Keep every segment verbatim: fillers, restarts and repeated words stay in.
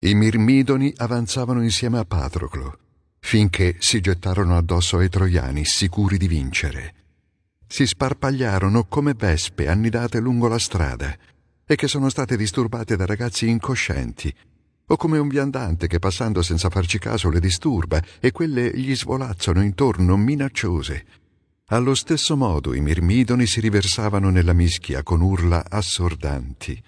I Mirmidoni avanzavano insieme a Patroclo, finché si gettarono addosso ai troiani, sicuri di vincere. Si sparpagliarono come vespe annidate lungo la strada e che sono state disturbate da ragazzi incoscienti, o come un viandante che passando senza farci caso le disturba e quelle gli svolazzano intorno minacciose. Allo stesso modo i Mirmidoni si riversavano nella mischia con urla assordanti.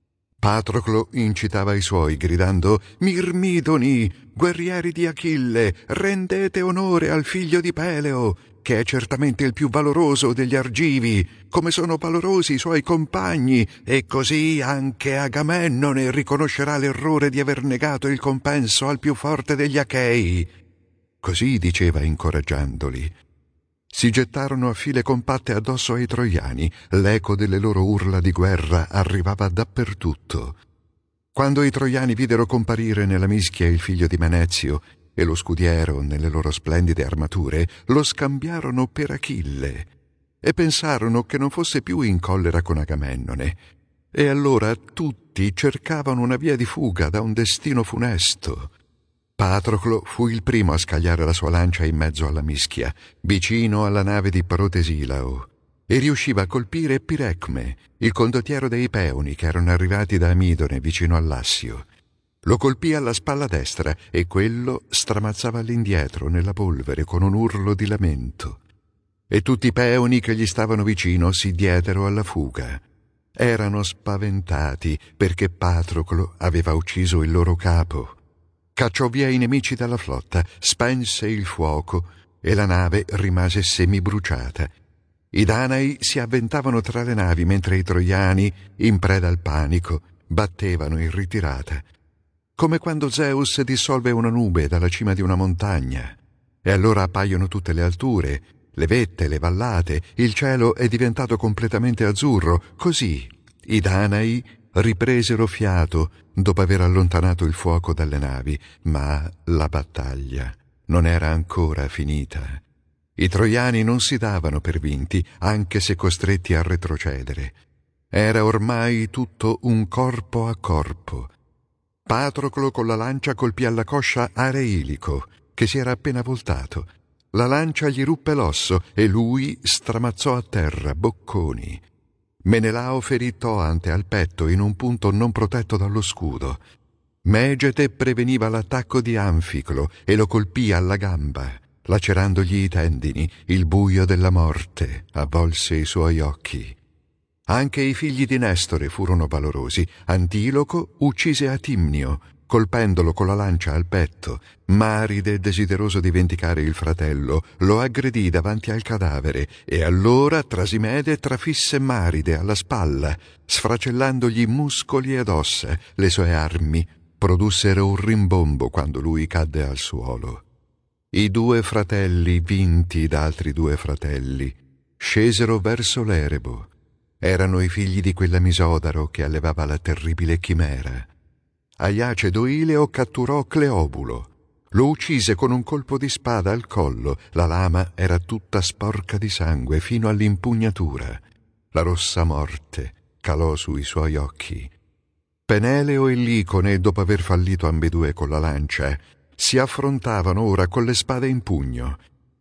Patroclo incitava i suoi, gridando: «Mirmidoni, guerrieri di Achille, rendete onore al figlio di Peleo, che è certamente il più valoroso degli Argivi, come sono valorosi i suoi compagni, e così anche Agamennone riconoscerà l'errore di aver negato il compenso al più forte degli Achei». Così diceva incoraggiandoli. Si gettarono a file compatte addosso ai troiani, l'eco delle loro urla di guerra arrivava dappertutto. Quando i troiani videro comparire nella mischia il figlio di Menezio e lo scudiero nelle loro splendide armature, lo scambiarono per Achille e pensarono che non fosse più in collera con Agamennone. E allora tutti cercavano una via di fuga da un destino funesto. Patroclo fu il primo a scagliare la sua lancia in mezzo alla mischia, vicino alla nave di Protesilao, e riusciva a colpire Pirecme, il condottiero dei Peoni che erano arrivati da Amidone vicino all'Assio. Lo colpì alla spalla destra e quello stramazzava all'indietro nella polvere con un urlo di lamento. E tutti i Peoni che gli stavano vicino si diedero alla fuga. Erano spaventati perché Patroclo aveva ucciso il loro capo. Cacciò via i nemici dalla flotta, spense il fuoco e la nave rimase semibruciata. I Danai si avventavano tra le navi mentre i troiani, in preda al panico, battevano in ritirata. Come quando Zeus dissolve una nube dalla cima di una montagna. E allora appaiono tutte le alture, le vette, le vallate, il cielo è diventato completamente azzurro. Così i Danai ripresero fiato dopo aver allontanato il fuoco dalle navi, ma la battaglia non era ancora finita. I troiani non si davano per vinti, anche se costretti a retrocedere. Era ormai tutto un corpo a corpo. Patroclo con la lancia colpì alla coscia Areilico, che si era appena voltato. La lancia gli ruppe l'osso e lui stramazzò a terra, bocconi. Menelao ferì Toante al petto in un punto non protetto dallo scudo. Megete preveniva l'attacco di Anficlo e lo colpì alla gamba, lacerandogli i tendini. Il buio della morte avvolse i suoi occhi. Anche i figli di Nestore furono valorosi. Antiloco uccise Atimnio, colpendolo con la lancia al petto. Maride, desideroso di vendicare il fratello, lo aggredì davanti al cadavere e allora Trasimede trafisse Maride alla spalla, sfracellandogli muscoli ed ossa. Le sue armi produssero un rimbombo quando lui cadde al suolo. I due fratelli, vinti da altri due fratelli, scesero verso l'Erebo. Erano i figli di quella Misodaro che allevava la terribile chimera. Aiace Doileo catturò Cleobulo. Lo uccise con un colpo di spada al collo. La lama era tutta sporca di sangue fino all'impugnatura. La rossa morte calò sui suoi occhi. Peneleo e Licone, dopo aver fallito ambedue con la lancia, si affrontavano ora con le spade in pugno.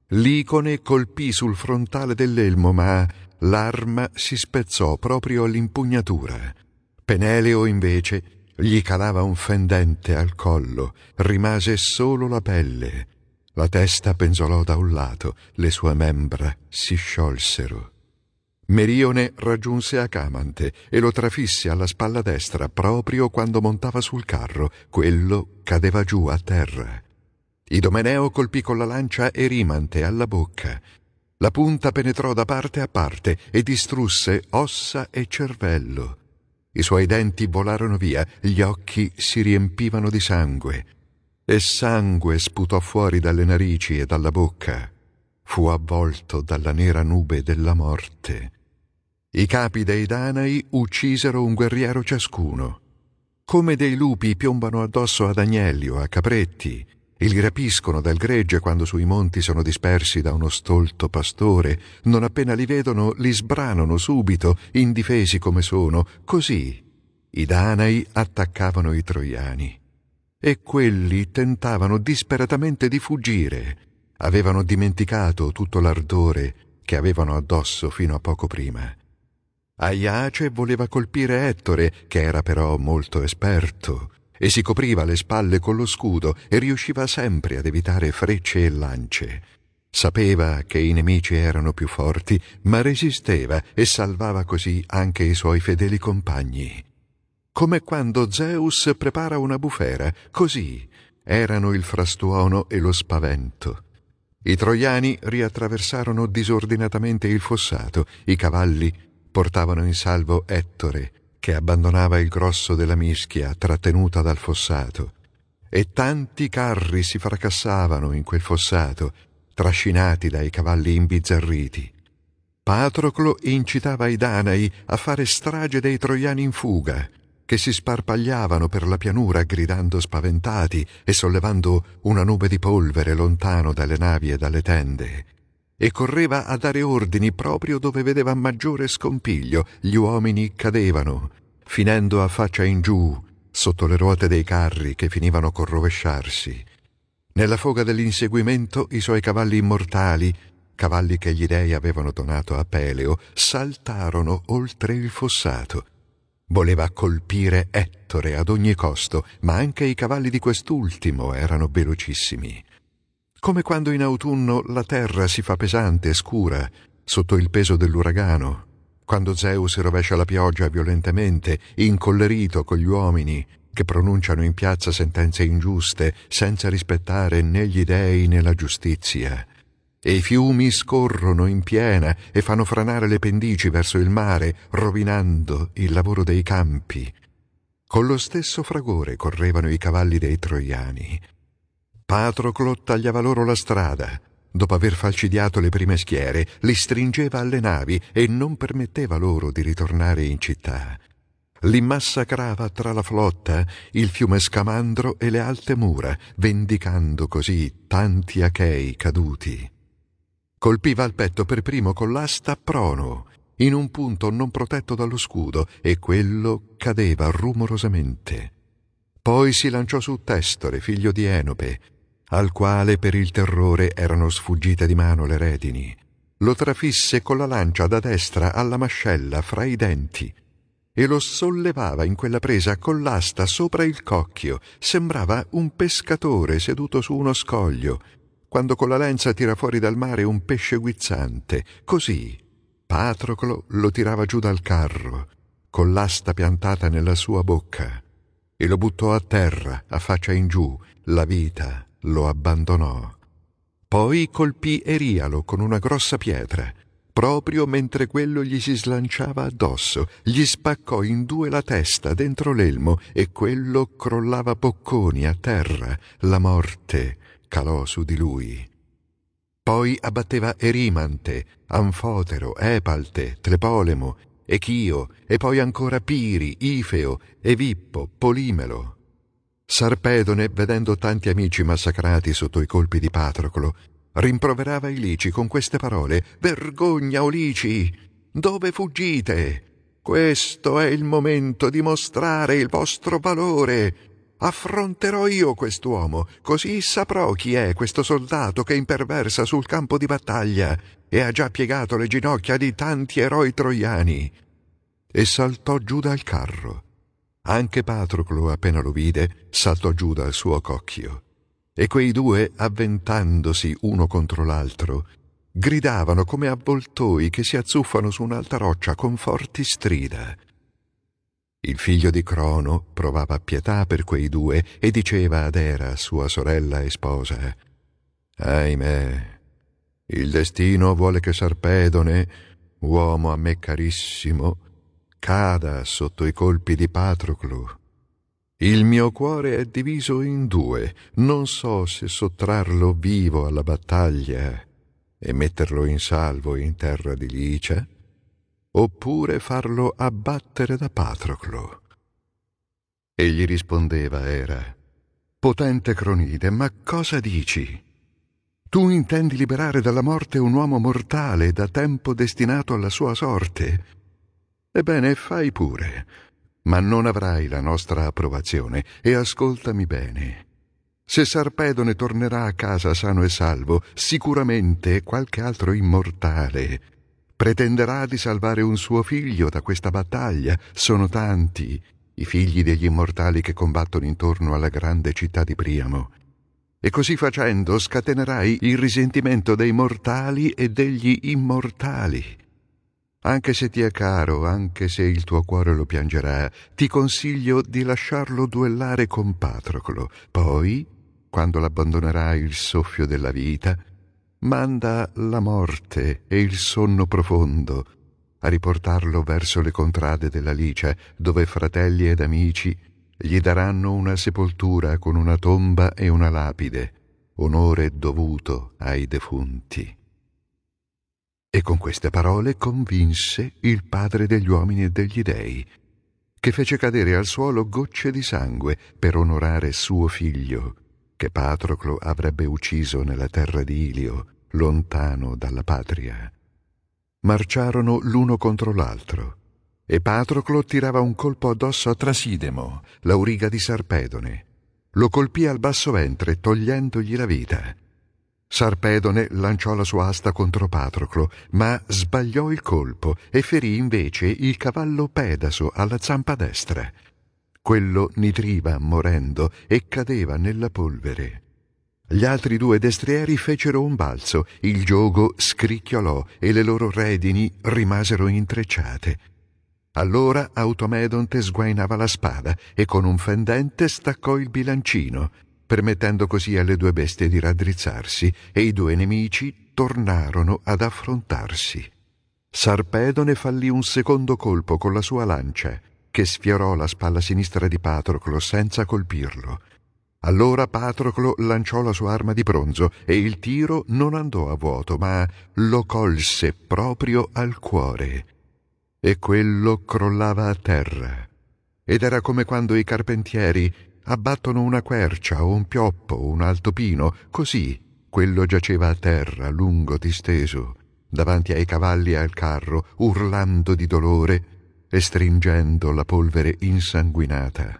Licone colpì sul frontale dell'elmo, ma l'arma si spezzò proprio all'impugnatura. Peneleo, invece, gli calava un fendente al collo, rimase solo la pelle. La testa penzolò da un lato, le sue membra si sciolsero. Merione raggiunse Acamante e lo trafisse alla spalla destra proprio quando montava sul carro. Quello cadeva giù a terra. Idomeneo colpì con la lancia Erimante alla bocca. La punta penetrò da parte a parte e distrusse ossa e cervello. I suoi denti volarono via, gli occhi si riempivano di sangue, e sangue sputò fuori dalle narici e dalla bocca. Fu avvolto dalla nera nube della morte. I capi dei Danai uccisero un guerriero ciascuno. Come dei lupi piombano addosso ad agnelli o a capretti, e li rapiscono dal gregge quando sui monti sono dispersi da uno stolto pastore. Non appena li vedono, li sbranano subito, indifesi come sono. Così i Danai attaccavano i troiani. e quelli tentavano disperatamente di fuggire. Avevano dimenticato tutto l'ardore che avevano addosso fino a poco prima. Aiace voleva colpire Ettore, che era però molto esperto, e si copriva le spalle con lo scudo e riusciva sempre ad evitare frecce e lance. Sapeva che i nemici erano più forti, ma resisteva e salvava così anche i suoi fedeli compagni. Come quando Zeus prepara una bufera, così erano il frastuono e lo spavento. I troiani riattraversarono disordinatamente il fossato. I cavalli portavano in salvo Ettore, che abbandonava il grosso della mischia trattenuta dal fossato, e tanti carri si fracassavano in quel fossato, trascinati dai cavalli imbizzarriti. Patroclo incitava i Danai a fare strage dei troiani in fuga, che si sparpagliavano per la pianura gridando spaventati e sollevando una nube di polvere lontano dalle navi e dalle tende. E correva a dare ordini proprio dove vedeva maggiore scompiglio. Gli uomini cadevano, finendo a faccia in giù, sotto le ruote dei carri che finivano col rovesciarsi. Nella foga dell'inseguimento i suoi cavalli immortali, cavalli che gli dei avevano donato a Peleo, saltarono oltre il fossato. Voleva colpire Ettore ad ogni costo, ma anche i cavalli di quest'ultimo erano velocissimi. Come quando in autunno la terra si fa pesante e scura sotto il peso dell'uragano, quando Zeus rovescia la pioggia violentemente, incollerito con gli uomini che pronunciano in piazza sentenze ingiuste senza rispettare né gli dei né la giustizia. E i fiumi scorrono in piena e fanno franare le pendici verso il mare, rovinando il lavoro dei campi. Con lo stesso fragore correvano i cavalli dei troiani. Patroclo tagliava loro la strada. Dopo aver falcidiato le prime schiere, li stringeva alle navi e non permetteva loro di ritornare in città. Li massacrava tra la flotta, il fiume Scamandro e le alte mura, vendicando così tanti achei caduti. Colpiva al petto per primo con l'asta Prono, in un punto non protetto dallo scudo, e quello cadeva rumorosamente. Poi si lanciò su Testore, figlio di Enope, al quale per il terrore erano sfuggite di mano le redini. Lo trafisse con la lancia da destra alla mascella fra i denti e lo sollevava in quella presa con l'asta sopra il cocchio. Sembrava un pescatore seduto su uno scoglio, quando con la lenza tira fuori dal mare un pesce guizzante. Così Patroclo lo tirava giù dal carro, con l'asta piantata nella sua bocca, e lo buttò a terra, a faccia in giù. La vita lo abbandonò. Poi colpì Erialo con una grossa pietra, proprio mentre quello gli si slanciava addosso. Gli spaccò in due la testa dentro l'elmo e quello crollava bocconi a terra. La morte calò su di lui. Poi abbatteva Erimante, Anfotero, Epalte, Tlepolemo, Echio, e poi ancora Piri, Ifeo, Evippo, Polimelo. Sarpedone, vedendo tanti amici massacrati sotto i colpi di Patroclo, rimproverava i Lici con queste parole: «Vergogna, o Lici! Dove fuggite? Questo è il momento di mostrare il vostro valore. Affronterò io quest'uomo, così saprò chi è questo soldato che imperversa sul campo di battaglia e ha già piegato le ginocchia di tanti eroi troiani». E saltò giù dal carro. Anche Patroclo, appena lo vide, saltò giù dal suo cocchio. E quei due, avventandosi uno contro l'altro, gridavano come avvoltoi che si azzuffano su un'alta roccia con forti strida. Il figlio di Crono provava pietà per quei due e diceva ad Era, sua sorella e sposa: «Ahimè, il destino vuole che Sarpedone, uomo a me carissimo, cada sotto i colpi di Patroclo. Il mio cuore è diviso in due, non so se sottrarlo vivo alla battaglia e metterlo in salvo in terra di Licia, oppure farlo abbattere da Patroclo». Egli rispondeva Era: «Potente Cronide, ma cosa dici? Tu intendi liberare dalla morte un uomo mortale da tempo destinato alla sua sorte? Ebbene, fai pure, ma non avrai la nostra approvazione, e ascoltami bene. Se Sarpedone tornerà a casa sano e salvo, sicuramente qualche altro immortale pretenderà di salvare un suo figlio da questa battaglia. Sono tanti i figli degli immortali che combattono intorno alla grande città di Priamo. E così facendo scatenerai il risentimento dei mortali e degli immortali. Anche se ti è caro, anche se il tuo cuore lo piangerà, ti consiglio di lasciarlo duellare con Patroclo. Poi, quando l'abbandonerà il soffio della vita, manda la morte e il sonno profondo a riportarlo verso le contrade della Licia, dove fratelli ed amici gli daranno una sepoltura con una tomba e una lapide, onore dovuto ai defunti. E con queste parole convinse il padre degli uomini e degli dei, che fece cadere al suolo gocce di sangue per onorare suo figlio, che Patroclo avrebbe ucciso nella terra di Ilio, lontano dalla patria. Marciarono l'uno contro l'altro, e Patroclo tirava un colpo addosso a Trasidemo, l'auriga di Sarpedone. Lo colpì al basso ventre, togliendogli la vita. Sarpedone lanciò la sua asta contro Patroclo, ma sbagliò il colpo e ferì invece il cavallo Pedaso alla zampa destra. Quello nitriva morendo e cadeva nella polvere. Gli altri due destrieri fecero un balzo, il giogo scricchiolò e le loro redini rimasero intrecciate. Allora Automedonte sguainava la spada e con un fendente staccò il bilancino, permettendo così alle due bestie di raddrizzarsi, e i due nemici tornarono ad affrontarsi. Sarpedone fallì un secondo colpo con la sua lancia, che sfiorò la spalla sinistra di Patroclo senza colpirlo. Allora Patroclo lanciò la sua arma di bronzo e il tiro non andò a vuoto, ma lo colse proprio al cuore. E quello crollava a terra. Ed era come quando i carpentieri abbattono una quercia o un pioppo o un alto pino, così quello giaceva a terra, lungo disteso, davanti ai cavalli e al carro, urlando di dolore e stringendo la polvere insanguinata.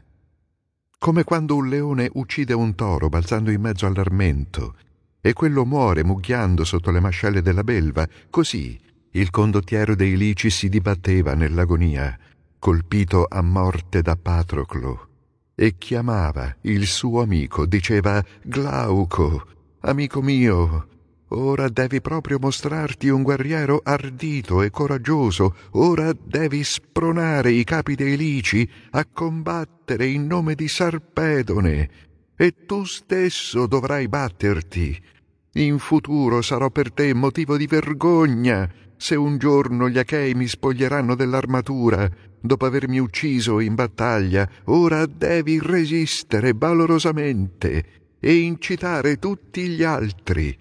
Come quando un leone uccide un toro balzando in mezzo all'armento, e quello muore mugghiando sotto le mascelle della belva, così il condottiero dei Lici si dibatteva nell'agonia, colpito a morte da Patroclo, e chiamava il suo amico, diceva: «Glauco, amico mio, ora devi proprio mostrarti un guerriero ardito e coraggioso, ora devi spronare i capi dei Lici a combattere in nome di Sarpedone, e tu stesso dovrai batterti. In futuro sarò per te motivo di vergogna se un giorno gli Achei mi spoglieranno dell'armatura dopo avermi ucciso in battaglia. Ora devi resistere valorosamente e incitare tutti gli altri».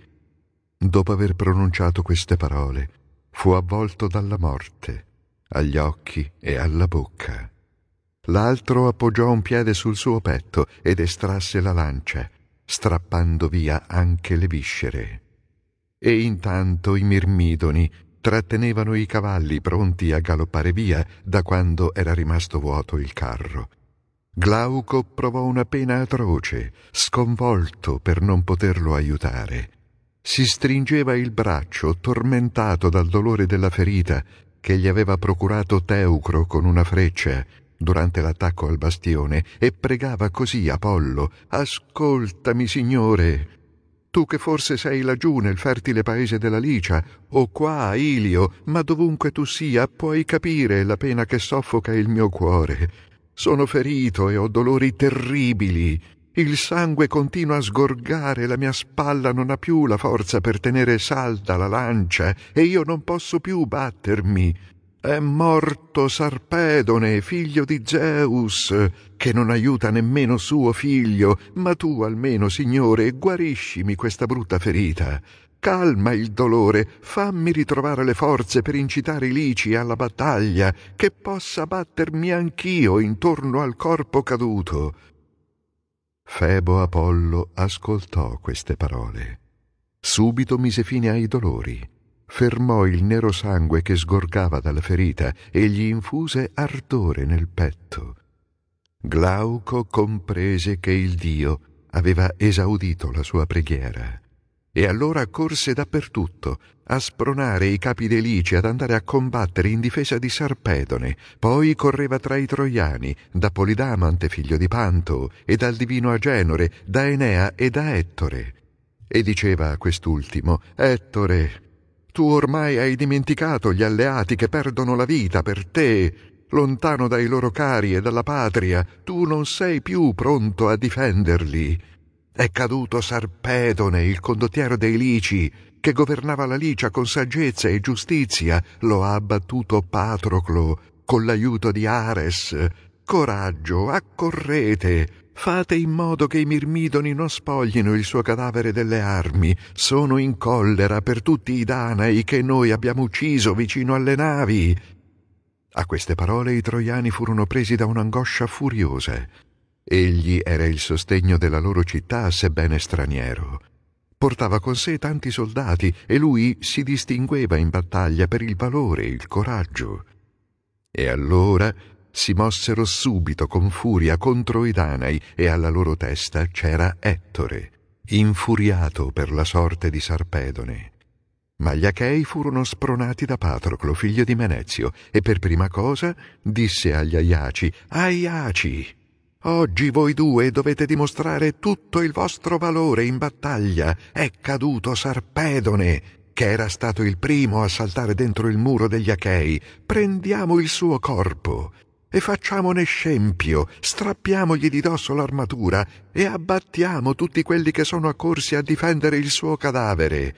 Dopo aver pronunciato queste parole, fu avvolto dalla morte, agli occhi e alla bocca. L'altro appoggiò un piede sul suo petto ed estrasse la lancia, strappando via anche le viscere. E intanto i mirmidoni trattenevano i cavalli pronti a galoppare via da quando era rimasto vuoto il carro. Glauco provò una pena atroce, sconvolto per non poterlo aiutare. Si stringeva il braccio, tormentato dal dolore della ferita che gli aveva procurato Teucro con una freccia durante l'attacco al bastione, e pregava così Apollo: «Ascoltami, Signore, tu che forse sei laggiù nel fertile paese della Licia, o qua a Ilio, ma dovunque tu sia, puoi capire la pena che soffoca il mio cuore. Sono ferito e ho dolori terribili. Il sangue continua a sgorgare, la mia spalla non ha più la forza per tenere salda la lancia, e io non posso più battermi. È morto Sarpedone, figlio di Zeus, che non aiuta nemmeno suo figlio, ma tu almeno, Signore, guariscimi questa brutta ferita. Calma il dolore, fammi ritrovare le forze per incitare i Lici alla battaglia, che possa battermi anch'io intorno al corpo caduto». Febo Apollo ascoltò queste parole. Subito mise fine ai dolori. fermò il nero sangue che sgorgava dalla ferita e gli infuse ardore nel petto. Glauco comprese che il Dio aveva esaudito la sua preghiera e allora corse dappertutto a spronare i capi dei Lici ad andare a combattere in difesa di Sarpedone. Poi correva tra i troiani, da Polidamante figlio di Panto, e dal divino Agenore, da Enea e da Ettore. E diceva a quest'ultimo: Ettore, tu ormai hai dimenticato gli alleati che perdono la vita per te. Lontano dai loro cari e dalla patria, tu non sei più pronto a difenderli. È caduto Sarpedone, il condottiero dei Lici, che governava la Licia con saggezza e giustizia. Lo ha abbattuto Patroclo con l'aiuto di Ares. Coraggio, accorrete, fate in modo che i Mirmidoni non spoglino il suo cadavere delle armi. Sono in collera per tutti i Danai che noi abbiamo ucciso vicino alle navi. A queste parole i troiani furono presi da un'angoscia furiosa. Egli era il sostegno della loro città, sebbene straniero. Portava con sé tanti soldati e lui si distingueva in battaglia per il valore e il coraggio. E allora si mossero subito con furia contro i Danai e alla loro testa c'era Ettore, infuriato per la sorte di Sarpedone. Ma gli Achei furono spronati da Patroclo, figlio di Menezio, e per prima cosa disse agli Aiaci: Aiaci, oggi voi due dovete dimostrare tutto il vostro valore in battaglia. È caduto Sarpedone, che era stato il primo a saltare dentro il muro degli Achei. Prendiamo il suo corpo e facciamone scempio, strappiamogli di dosso l'armatura e abbattiamo tutti quelli che sono accorsi a difendere il suo cadavere.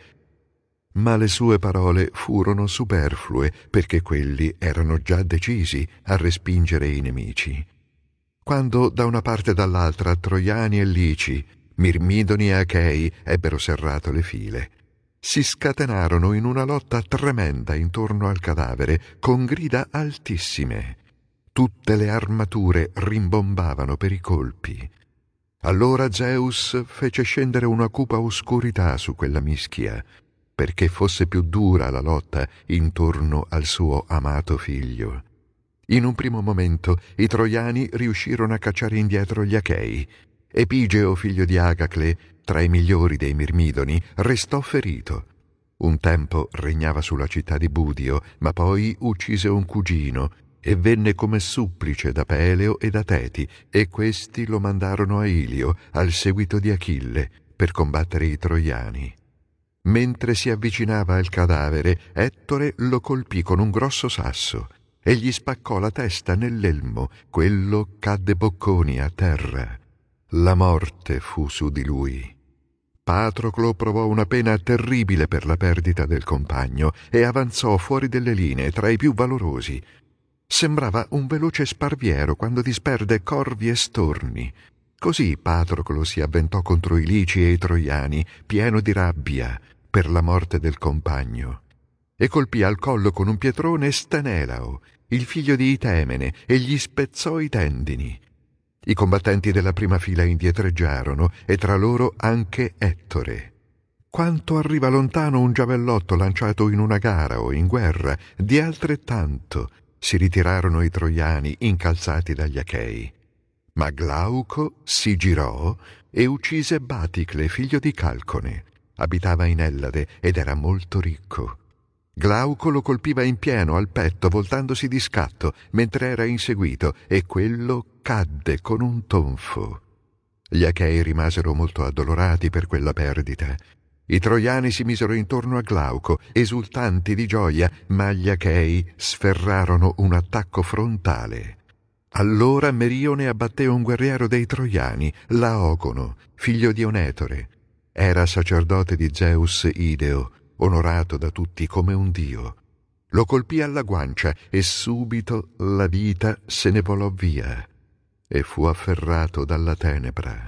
Ma le sue parole furono superflue, perché quelli erano già decisi a respingere i nemici. Quando da una parte e dall'altra troiani e Lici, Mirmidoni e Achei ebbero serrato le file, si scatenarono in una lotta tremenda intorno al cadavere, con grida altissime. Tutte le armature rimbombavano per i colpi. Allora Zeus fece scendere una cupa oscurità su quella mischia, perché fosse più dura la lotta intorno al suo amato figlio. In un primo momento i troiani riuscirono a cacciare indietro gli Achei. Epigeo, figlio di Agacle, tra i migliori dei Mirmidoni, restò ferito. Un tempo regnava sulla città di Budio, ma poi uccise un cugino e venne come supplice da Peleo e da Teti, e questi lo mandarono a Ilio, al seguito di Achille, per combattere i troiani. Mentre si avvicinava al cadavere, Ettore lo colpì con un grosso sasso e gli spaccò la testa nell'elmo. Quello cadde bocconi a terra. La morte fu su di lui. Patroclo provò una pena terribile per la perdita del compagno e avanzò fuori delle linee tra i più valorosi. Sembrava un veloce sparviero quando disperde corvi e storni. Così Patroclo si avventò contro i Lici e i Troiani, pieno di rabbia per la morte del compagno, e colpì al collo con un pietrone Stenelao, il figlio di Itemene, e gli spezzò i tendini. I combattenti della prima fila indietreggiarono, e tra loro anche Ettore. Quanto arriva lontano un giavellotto lanciato in una gara o in guerra, di altrettanto si ritirarono i troiani incalzati dagli Achei. Ma Glauco si girò e uccise Baticle, figlio di Calcone. Abitava in Ellade ed era molto ricco. Glauco lo colpiva in pieno al petto, voltandosi di scatto, mentre era inseguito, e quello cadde con un tonfo. Gli Achei rimasero molto addolorati per quella perdita. I troiani si misero intorno a Glauco, esultanti di gioia, ma gli Achei sferrarono un attacco frontale. Allora Merione abbatté un guerriero dei troiani, Laogono, figlio di Onetore. Era sacerdote di Zeus Ideo, onorato da tutti come un dio. Lo colpì alla guancia e subito la vita se ne volò via e fu afferrato dalla tenebra.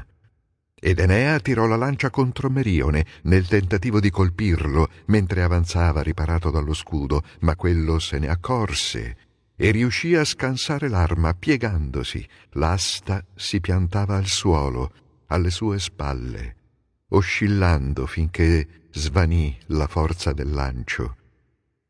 Ed Enea tirò la lancia contro Merione nel tentativo di colpirlo mentre avanzava riparato dallo scudo, ma quello se ne accorse e riuscì a scansare l'arma piegandosi. L'asta si piantava al suolo, alle sue spalle, oscillando finché svanì la forza del lancio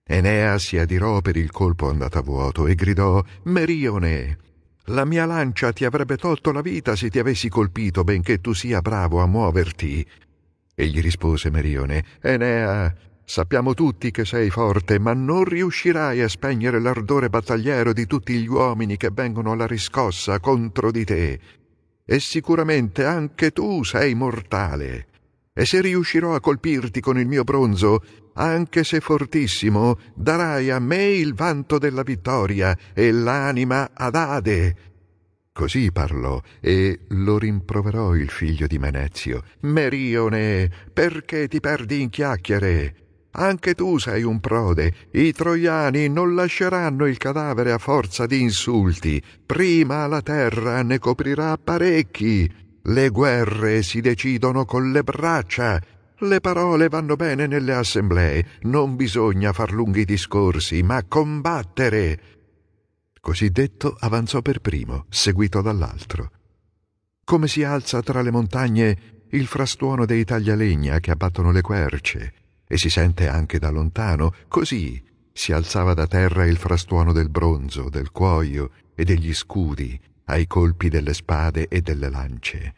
Enea si adirò per il colpo andato a vuoto e gridò: «Merione, la mia lancia ti avrebbe tolto la vita se ti avessi colpito, benché tu sia bravo a muoverti». E gli rispose Merione: «Enea, sappiamo tutti che sei forte, ma non riuscirai a spegnere l'ardore battagliero di tutti gli uomini che vengono alla riscossa contro di te. E sicuramente anche tu sei mortale. E se riuscirò a colpirti con il mio bronzo, anche se fortissimo, darai a me il vanto della vittoria e l'anima ad Ade». Così parlò e lo rimproverò il figlio di Menezio: «Merione, perché ti perdi in chiacchiere? Anche tu sei un prode. I troiani non lasceranno il cadavere a forza di insulti. Prima la terra ne coprirà parecchi. Le guerre si decidono con le braccia. Le parole vanno bene nelle assemblee. Non bisogna far lunghi discorsi, ma combattere». Così detto avanzò per primo, seguito dall'altro. Come si alza tra le montagne il frastuono dei taglialegna che abbattono le querce, e si sente anche da lontano, così si alzava da terra il frastuono del bronzo, del cuoio e degli scudi ai colpi delle spade e delle lance.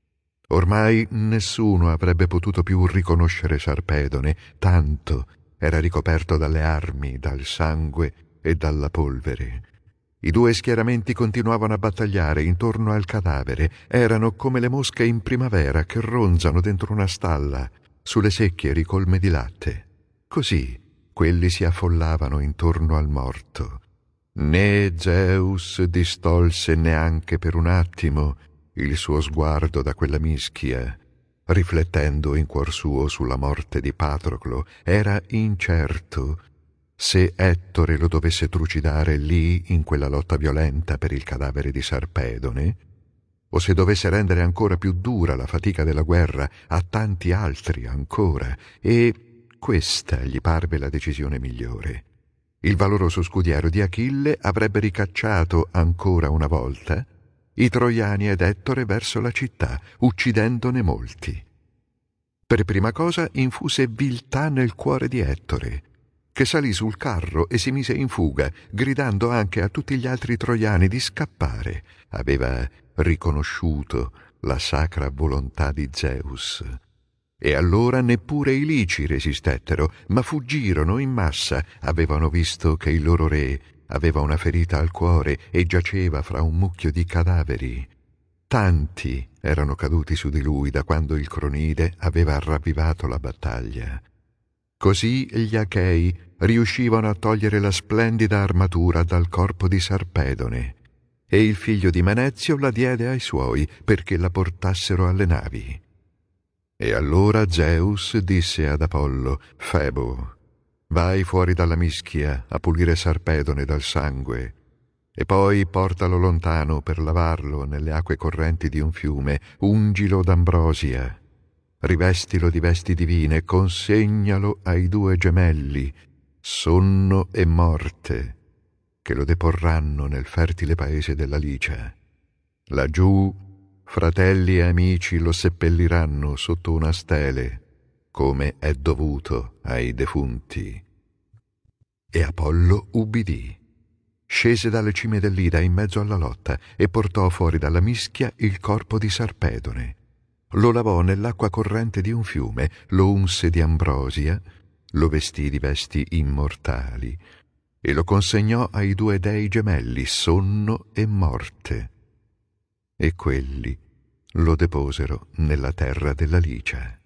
Ormai nessuno avrebbe potuto più riconoscere Sarpedone, tanto era ricoperto dalle armi, dal sangue e dalla polvere. I due schieramenti continuavano a battagliare intorno al cadavere. Erano come le mosche in primavera che ronzano dentro una stalla, sulle secchie ricolme di latte. Così quelli si affollavano intorno al morto. Né Zeus distolse neanche per un attimo il suo sguardo da quella mischia. Riflettendo in cuor suo sulla morte di Patroclo, era incerto se Ettore lo dovesse trucidare lì in quella lotta violenta per il cadavere di Sarpedone, o se dovesse rendere ancora più dura la fatica della guerra a tanti altri ancora, e questa gli parve la decisione migliore. Il valoroso scudiero di Achille avrebbe ricacciato ancora una volta i troiani ed Ettore verso la città, uccidendone molti. Per prima cosa infuse viltà nel cuore di Ettore, che salì sul carro e si mise in fuga, gridando anche a tutti gli altri troiani di scappare. Aveva riconosciuto la sacra volontà di Zeus. E allora neppure i Lici resistettero, ma fuggirono in massa. Avevano visto che il loro re aveva una ferita al cuore e giaceva fra un mucchio di cadaveri. Tanti erano caduti su di lui da quando il Cronide aveva ravvivato la battaglia. Così gli Achei riuscivano a togliere la splendida armatura dal corpo di Sarpedone, e il figlio di Menezio la diede ai suoi perché la portassero alle navi. E allora Zeus disse ad Apollo: «Febo, vai fuori dalla mischia a pulire Sarpedone dal sangue, e poi portalo lontano per lavarlo nelle acque correnti di un fiume, ungilo d'ambrosia, rivestilo di vesti divine, consegnalo ai due gemelli, Sonno e Morte, che lo deporranno nel fertile paese della Licia. Laggiù fratelli e amici lo seppelliranno sotto una stele, come è dovuto ai defunti». E Apollo ubbidì. Scese dalle cime dell'Ida in mezzo alla lotta e portò fuori dalla mischia il corpo di Sarpedone. Lo lavò nell'acqua corrente di un fiume, lo unse di ambrosia, lo vestì di vesti immortali e lo consegnò ai due dei gemelli, Sonno e Morte. E quelli lo deposero nella terra della Licia.